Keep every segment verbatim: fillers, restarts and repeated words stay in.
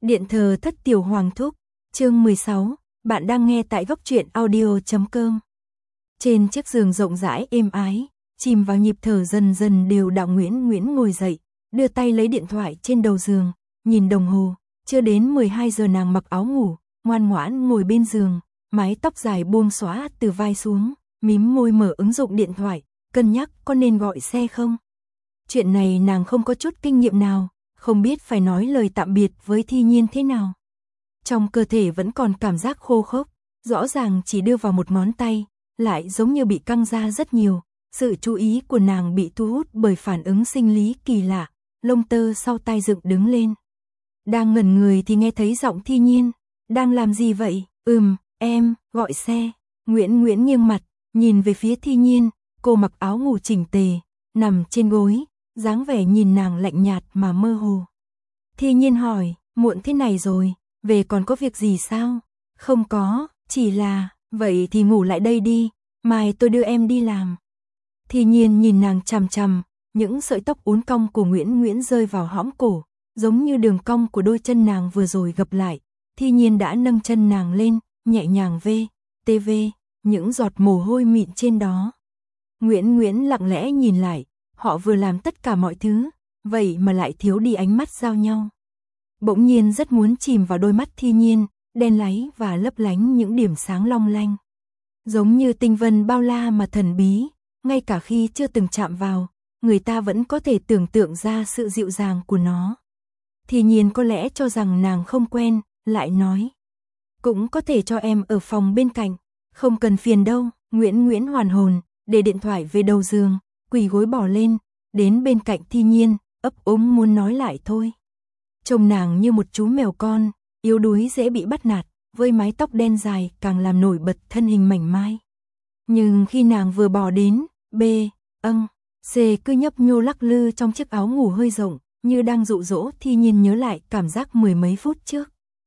Điện thờ thất tiểu hoàng thúc, chương mười sáu, bạn đang nghe tại góc truyện audio chấm com. Trên chiếc giường rộng rãi êm ái, chìm vào nhịp thở dần dần đều đạo Nguyễn Nguyễn ngồi dậy, đưa tay lấy điện thoại trên đầu giường, nhìn đồng hồ, chưa đến mười hai giờ nàng mặc áo ngủ, ngoan ngoãn ngồi bên giường, mái tóc dài buông xõa từ vai xuống, mím môi mở ứng dụng điện thoại, cân nhắc có nên gọi xe không. Chuyện này nàng không có chút kinh nghiệm nào, không biết phải nói lời tạm biệt với Thi Nhiên thế nào. Trong cơ thể vẫn còn cảm giác khô khốc, rõ ràng chỉ đưa vào một ngón tay, lại giống như bị căng ra rất nhiều. Sự chú ý của nàng bị thu hút bởi phản ứng sinh lý kỳ lạ, lông tơ sau tai dựng đứng lên. Đang ngẩn người thì nghe thấy giọng Thi Nhiên, đang làm gì vậy? Ừm, em, gọi xe. Nguyễn Nguyễn nghiêng mặt, nhìn về phía Thi Nhiên, cô mặc áo ngủ chỉnh tề, nằm trên gối, dáng vẻ nhìn nàng lạnh nhạt mà mơ hồ. Thi Nhiên hỏi, muộn thế này rồi, về còn có việc gì sao? Không có, chỉ là, vậy thì ngủ lại đây đi, mai tôi đưa em đi làm. Thi Nhiên nhìn nàng chằm chằm, những sợi tóc uốn cong của Nguyễn Nguyễn rơi vào hõm cổ, giống như đường cong của đôi chân nàng vừa rồi gập lại. Thi Nhiên đã nâng chân nàng lên, nhẹ nhàng vê, tê vê, những giọt mồ hôi mịn trên đó. Nguyễn Nguyễn lặng lẽ nhìn lại, họ vừa làm tất cả mọi thứ, vậy mà lại thiếu đi ánh mắt giao nhau. Bỗng nhiên rất muốn chìm vào đôi mắt Thi Nhiên, đen láy và lấp lánh những điểm sáng long lanh. Giống như tinh vân bao la mà thần bí, ngay cả khi chưa từng chạm vào, người ta vẫn có thể tưởng tượng ra sự dịu dàng của nó. Thi Nhiên có lẽ cho rằng nàng không quen, lại nói. Cũng có thể cho em ở phòng bên cạnh, không cần phiền đâu. Nguyễn Nguyễn hoàn hồn, để điện thoại về đầu giường, quỳ gối bỏ lên, đến bên cạnh Thi Nhiên, ấp úng muốn nói lại thôi. Trông nàng như một chú mèo con, yếu đuối dễ bị bắt nạt, với mái tóc đen dài càng làm nổi bật thân hình mảnh mai. Nhưng khi nàng vừa bỏ đến, B, âng, C cứ nhấp nhô lắc lư trong chiếc áo ngủ hơi rộng, như đang dụ dỗ Thi Nhiên nhớ lại cảm giác mười mấy phút trước.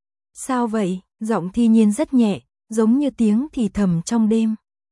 Sao vậy? Giọng Thi Nhiên rất nhẹ, giống như tiếng thì thầm trong đêm.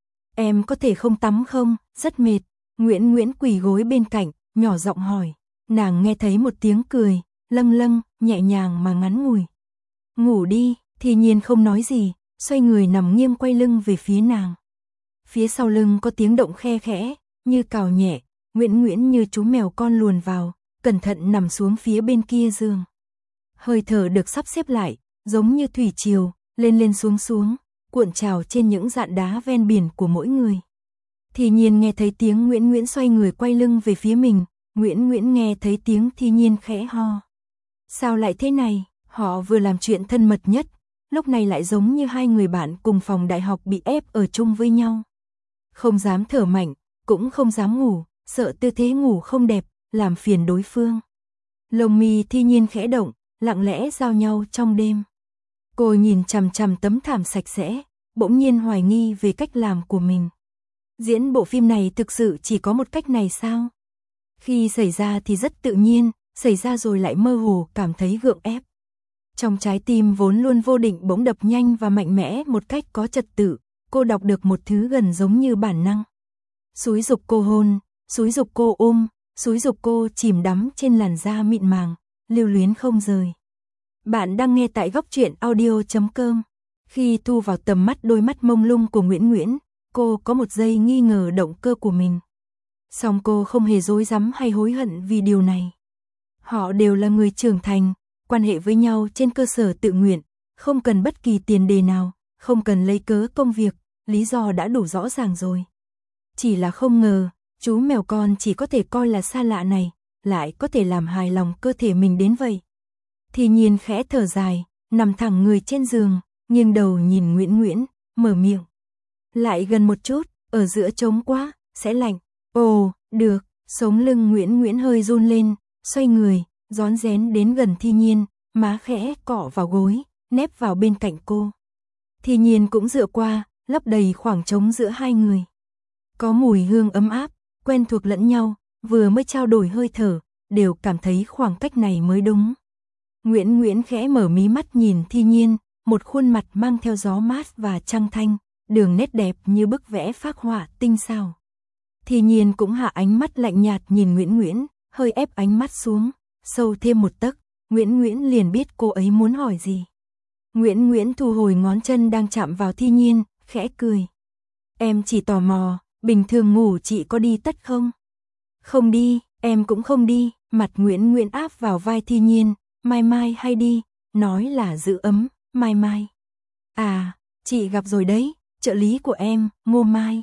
Em có thể không tắm không? Rất mệt. Nguyễn Nguyễn quỳ gối bên cạnh, nhỏ giọng hỏi. Nàng nghe thấy một tiếng cười, lâng lâng, nhẹ nhàng mà ngắn ngủi. Ngủ đi. Thi Nhiên không nói gì, xoay người nằm nghiêng quay lưng về phía nàng. Phía sau lưng có tiếng động khe khẽ, như cào nhẹ. Nguyễn Nguyễn như chú mèo con luồn vào, cẩn thận nằm xuống phía bên kia giường. Hơi thở được sắp xếp lại, giống như thủy triều, lên lên xuống xuống, cuộn trào trên những dạn đá ven biển của mỗi người. Thi Nhiên nghe thấy tiếng Nguyễn Nguyễn xoay người quay lưng về phía mình, Nguyễn Nguyễn nghe thấy tiếng Thi Nhiên khẽ ho. Sao lại thế này? Họ vừa làm chuyện thân mật nhất, lúc này lại giống như hai người bạn cùng phòng đại học bị ép ở chung với nhau. Không dám thở mạnh, cũng không dám ngủ, sợ tư thế ngủ không đẹp, làm phiền đối phương. Lông mi Thi Nhiên khẽ động, lặng lẽ giao nhau trong đêm. Cô nhìn chằm chằm tấm thảm sạch sẽ, bỗng nhiên hoài nghi về cách làm của mình. Diễn bộ phim này thực sự chỉ có một cách này sao? Khi xảy ra thì rất tự nhiên, xảy ra rồi lại mơ hồ cảm thấy gượng ép. Trong trái tim vốn luôn vô định bỗng đập nhanh và mạnh mẽ một cách có trật tự, cô đọc được một thứ gần giống như bản năng. Xúi giục cô hôn, xúi giục cô ôm, xúi giục cô chìm đắm trên làn da mịn màng, lưu luyến không rời. Bạn đang nghe tại góc truyện audio chấm com. Khi thu vào tầm mắt đôi mắt mông lung của Nguyễn Nguyễn, cô có một giây nghi ngờ động cơ của mình. Song cô không hề dối rắm hay hối hận vì điều này. Họ đều là người trưởng thành, quan hệ với nhau trên cơ sở tự nguyện, không cần bất kỳ tiền đề nào, không cần lấy cớ công việc, lý do đã đủ rõ ràng rồi. Chỉ là không ngờ, chú mèo con chỉ có thể coi là xa lạ này, lại có thể làm hài lòng cơ thể mình đến vậy. Thi Nhiên khẽ thở dài, nằm thẳng người trên giường, nghiêng đầu nhìn Nguyễn Nguyễn, mở miệng. Lại gần một chút, ở giữa trống quá, sẽ lạnh. Ồ, được, sống lưng Nguyễn Nguyễn hơi run lên, xoay người, rón rén đến gần Thi Nhiên, má khẽ cọ vào gối, nép vào bên cạnh cô. Thi Nhiên cũng dựa qua, lấp đầy khoảng trống giữa hai người. Có mùi hương ấm áp, quen thuộc lẫn nhau, vừa mới trao đổi hơi thở, đều cảm thấy khoảng cách này mới đúng. Nguyễn Nguyễn khẽ mở mí mắt nhìn Thi Nhiên, một khuôn mặt mang theo gió mát và trăng thanh, đường nét đẹp như bức vẽ phác họa tinh xảo. Thi Nhiên cũng hạ ánh mắt lạnh nhạt nhìn Nguyễn Nguyễn, hơi ép ánh mắt xuống, sâu thêm một tấc, Nguyễn Nguyễn liền biết cô ấy muốn hỏi gì. Nguyễn Nguyễn thu hồi ngón chân đang chạm vào Thi Nhiên, khẽ cười. Em chỉ tò mò, bình thường ngủ chị có đi tất không? Không đi, em cũng không đi, mặt Nguyễn Nguyễn áp vào vai Thi Nhiên, mai mai hay đi, nói là giữ ấm, mai mai. À, chị gặp rồi đấy, trợ lý của em, Ngô Mai.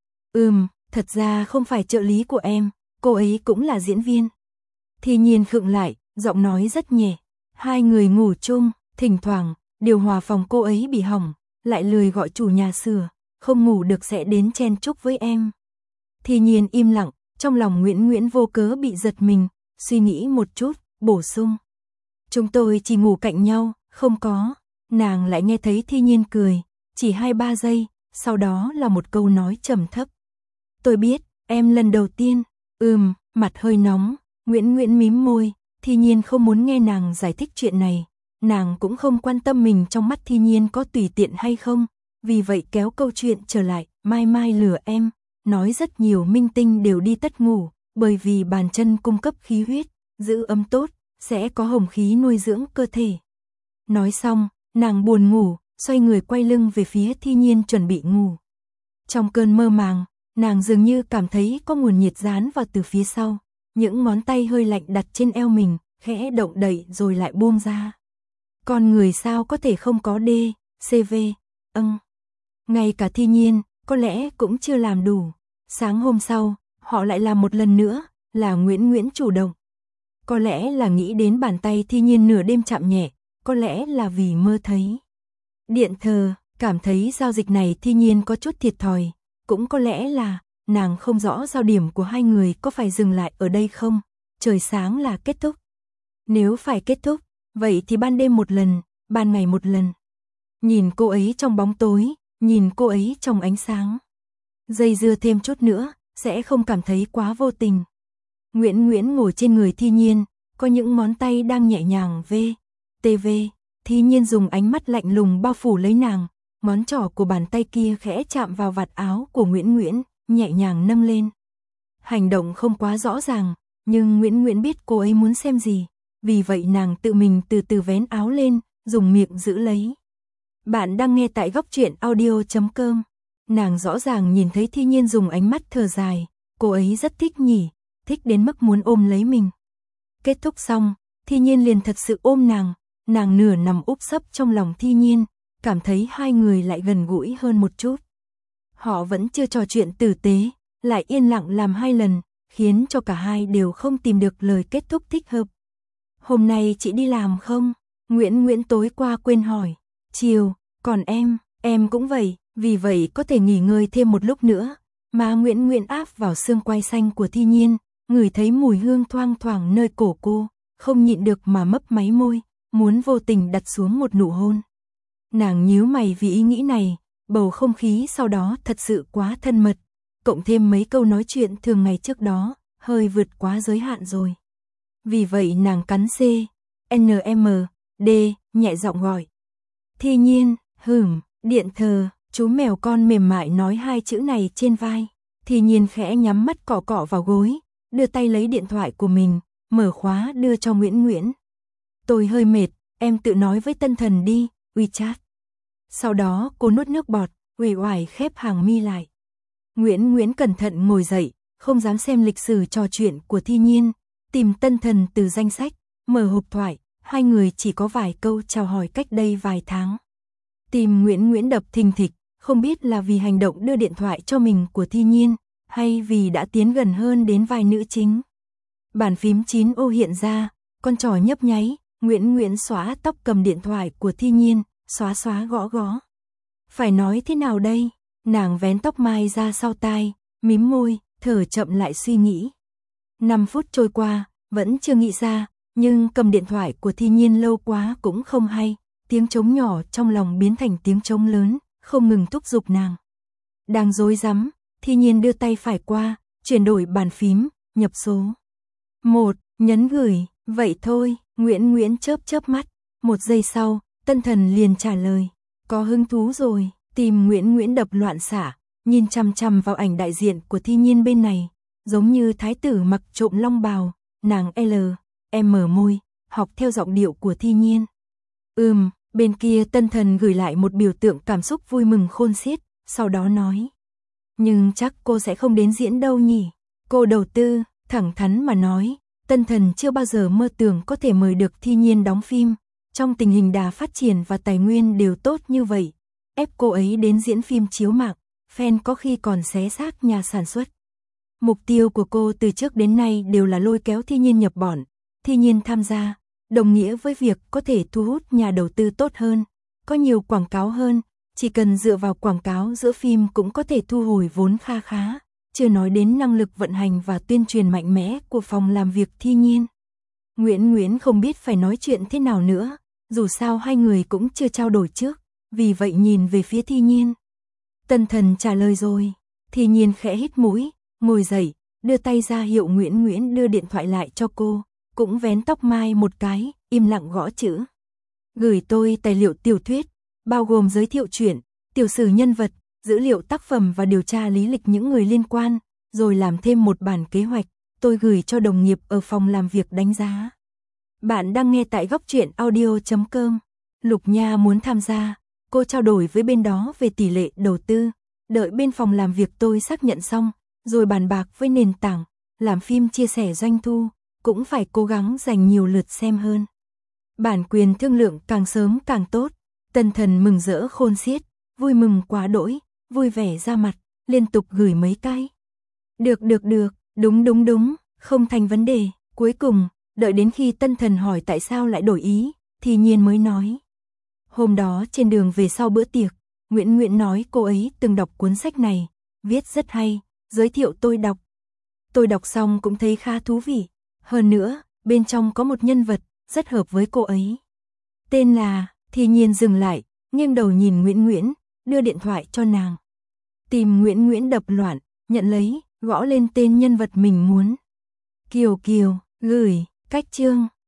Ừm, thật ra không phải trợ lý của em, cô ấy cũng là diễn viên. Thi Nhiên khựng lại, giọng nói rất nhẹ. Hai người ngủ chung, thỉnh thoảng, điều hòa phòng cô ấy bị hỏng, lại lười gọi chủ nhà sửa, không ngủ được sẽ đến chen chúc với em. Thi Nhiên im lặng, trong lòng Nguyễn Nguyễn vô cớ bị giật mình, suy nghĩ một chút, bổ sung. Chúng tôi chỉ ngủ cạnh nhau, không có. Nàng lại nghe thấy Thi Nhiên cười, chỉ hai ba giây, sau đó là một câu nói trầm thấp. Tôi biết, em lần đầu tiên, ừm, mặt hơi nóng, Nguyễn Nguyễn mím môi, Thi Nhiên không muốn nghe nàng giải thích chuyện này, nàng cũng không quan tâm mình trong mắt Thi Nhiên có tùy tiện hay không, vì vậy kéo câu chuyện trở lại, mai mai lừa em, nói rất nhiều minh tinh đều đi tất ngủ, bởi vì bàn chân cung cấp khí huyết, giữ ấm tốt, sẽ có hồng khí nuôi dưỡng cơ thể. Nói xong, nàng buồn ngủ, xoay người quay lưng về phía Thi Nhiên chuẩn bị ngủ. Trong cơn mơ màng, nàng dường như cảm thấy có nguồn nhiệt dán vào từ phía sau, những ngón tay hơi lạnh đặt trên eo mình, khẽ động đẩy rồi lại buông ra. Con người sao có thể không có D, C V, âng. Ngay cả Thi Nhiên, có lẽ cũng chưa làm đủ. Sáng hôm sau, họ lại làm một lần nữa, là Nguyễn Nguyễn chủ động. Có lẽ là nghĩ đến bàn tay Thi Nhiên nửa đêm chạm nhẹ, có lẽ là vì mơ thấy điện thờ, cảm thấy giao dịch này Thi Nhiên có chút thiệt thòi, cũng có lẽ là nàng không rõ giao điểm của hai người có phải dừng lại ở đây không, trời sáng là kết thúc. Nếu phải kết thúc, vậy thì ban đêm một lần, ban ngày một lần. Nhìn cô ấy trong bóng tối, nhìn cô ấy trong ánh sáng. Dây dưa thêm chút nữa, sẽ không cảm thấy quá vô tình. Nguyễn Nguyễn ngồi trên người Thi Nhiên, có những ngón tay đang nhẹ nhàng v, tv. Thi Nhiên dùng ánh mắt lạnh lùng bao phủ lấy nàng, ngón trỏ của bàn tay kia khẽ chạm vào vạt áo của Nguyễn Nguyễn, nhẹ nhàng nâng lên. Hành động không quá rõ ràng, nhưng Nguyễn Nguyễn biết cô ấy muốn xem gì, vì vậy nàng tự mình từ từ vén áo lên, dùng miệng giữ lấy. Bạn đang nghe tại góc truyện audio chấm com. Nàng rõ ràng nhìn thấy Thi Nhiên dùng ánh mắt thở dài, cô ấy rất thích nhỉ, thích đến mức muốn ôm lấy mình. Kết thúc xong, Thi Nhiên liền thật sự ôm nàng, nàng nửa nằm úp sấp trong lòng Thi Nhiên, cảm thấy hai người lại gần gũi hơn một chút. Họ vẫn chưa trò chuyện tử tế, lại yên lặng làm hai lần, khiến cho cả hai đều không tìm được lời kết thúc thích hợp. Hôm nay chị đi làm không? Nguyễn Nguyễn tối qua quên hỏi. Chiều, còn em, em cũng vậy, vì vậy có thể nghỉ ngơi thêm một lúc nữa. Má Nguyễn Nguyễn áp vào xương quai xanh của Thi Nhiên, ngửi thấy mùi hương thoang thoảng nơi cổ cô, không nhịn được mà mấp máy môi, muốn vô tình đặt xuống một nụ hôn. Nàng nhíu mày vì ý nghĩ này, bầu không khí sau đó thật sự quá thân mật, cộng thêm mấy câu nói chuyện thường ngày trước đó, hơi vượt quá giới hạn rồi. Vì vậy nàng cắn C, N M, D, nhẹ giọng gọi. Thi Nhiên, hửm, điện thờ, chú mèo con mềm mại nói hai chữ này trên vai. Thi Nhiên khẽ nhắm mắt cọ cọ vào gối, đưa tay lấy điện thoại của mình, mở khóa đưa cho Nguyễn Nguyễn. Tôi hơi mệt, em tự nói với Tân Thần đi, WeChat. Sau đó cô nuốt nước bọt, uể oải khép hàng mi lại. Nguyễn Nguyễn cẩn thận ngồi dậy, không dám xem lịch sử trò chuyện của Thi Nhiên, tìm Tân Thần từ danh sách, mở hộp thoại, hai người chỉ có vài câu chào hỏi cách đây vài tháng. Tim Nguyễn Nguyễn đập thình thịch, không biết là vì hành động đưa điện thoại cho mình của Thi Nhiên, hay vì đã tiến gần hơn đến vai nữ chính. Bàn phím chín ô hiện ra, con trỏ nhấp nháy, Nguyễn Nguyễn xóa tóc cầm điện thoại của Thi Nhiên, xóa xóa gõ gõ. Phải nói thế nào đây? Nàng vén tóc mai ra sau tai, mím môi, thở chậm lại suy nghĩ. Năm phút trôi qua, vẫn chưa nghĩ ra, nhưng cầm điện thoại của Thi Nhiên lâu quá cũng không hay, tiếng trống nhỏ trong lòng biến thành tiếng trống lớn, không ngừng thúc giục nàng. Đang rối rắm, Thi Nhiên đưa tay phải qua, chuyển đổi bàn phím, nhập số. Một, nhấn gửi, vậy thôi, Nguyễn Nguyễn chớp chớp mắt, một giây sau, Tân Thần liền trả lời, có hứng thú rồi, tim Nguyễn Nguyễn đập loạn xạ, nhìn chằm chằm vào ảnh đại diện của Thi Nhiên bên này, giống như thái tử mặc trộm long bào, nàng L, M môi, học theo giọng điệu của Thi Nhiên. Ừm, bên kia Tân Thần gửi lại một biểu tượng cảm xúc vui mừng khôn xiết, sau đó nói. Nhưng chắc cô sẽ không đến diễn đâu nhỉ? Cô đầu tư, thẳng thắn mà nói, Tân Thần chưa bao giờ mơ tưởng có thể mời được Thi Nhiên đóng phim. Trong tình hình đà phát triển và tài nguyên đều tốt như vậy, ép cô ấy đến diễn phim chiếu mạng, fan có khi còn xé xác nhà sản xuất. Mục tiêu của cô từ trước đến nay đều là lôi kéo Thi Nhiên nhập bọn, Thi Nhiên tham gia, đồng nghĩa với việc có thể thu hút nhà đầu tư tốt hơn, có nhiều quảng cáo hơn, chỉ cần dựa vào quảng cáo giữa phim cũng có thể thu hồi vốn kha khá, chưa nói đến năng lực vận hành và tuyên truyền mạnh mẽ của phòng làm việc Thi Nhiên. Nguyễn Nguyễn không biết phải nói chuyện thế nào nữa, dù sao hai người cũng chưa trao đổi trước, vì vậy nhìn về phía Thi Nhiên. Tân Thần trả lời rồi, Thi Nhiên khẽ hít mũi, ngồi dậy, đưa tay ra hiệu Nguyễn Nguyễn đưa điện thoại lại cho cô, cũng vén tóc mai một cái, im lặng gõ chữ. Gửi tôi tài liệu tiểu thuyết, bao gồm giới thiệu chuyện, tiểu sử nhân vật, dữ liệu tác phẩm và điều tra lý lịch những người liên quan, rồi làm thêm một bản kế hoạch, tôi gửi cho đồng nghiệp ở phòng làm việc đánh giá. Bạn đang nghe tại góc truyện audio chấm com. Lục Nha muốn tham gia, cô trao đổi với bên đó về tỷ lệ đầu tư, đợi bên phòng làm việc tôi xác nhận xong, rồi bàn bạc với nền tảng, làm phim chia sẻ doanh thu, cũng phải cố gắng dành nhiều lượt xem hơn. Bản quyền thương lượng càng sớm càng tốt, Tân Thần mừng rỡ khôn xiết, vui mừng quá đỗi, vui vẻ ra mặt, liên tục gửi mấy cái. Được được được, đúng đúng đúng, không thành vấn đề, cuối cùng, đợi đến khi Tân Thần hỏi tại sao lại đổi ý, Thi Nhiên mới nói. Hôm đó trên đường về sau bữa tiệc, Nguyễn Nguyễn nói cô ấy từng đọc cuốn sách này, viết rất hay, giới thiệu tôi đọc. Tôi đọc xong cũng thấy khá thú vị, hơn nữa, bên trong có một nhân vật, rất hợp với cô ấy. Tên là, Thi Nhiên dừng lại, nghiêng đầu nhìn Nguyễn Nguyễn, đưa điện thoại cho nàng. Tìm Nguyễn Nguyễn đập loạn, nhận lấy, gõ lên tên nhân vật mình muốn. Kiều Kiều, gửi, cách chương.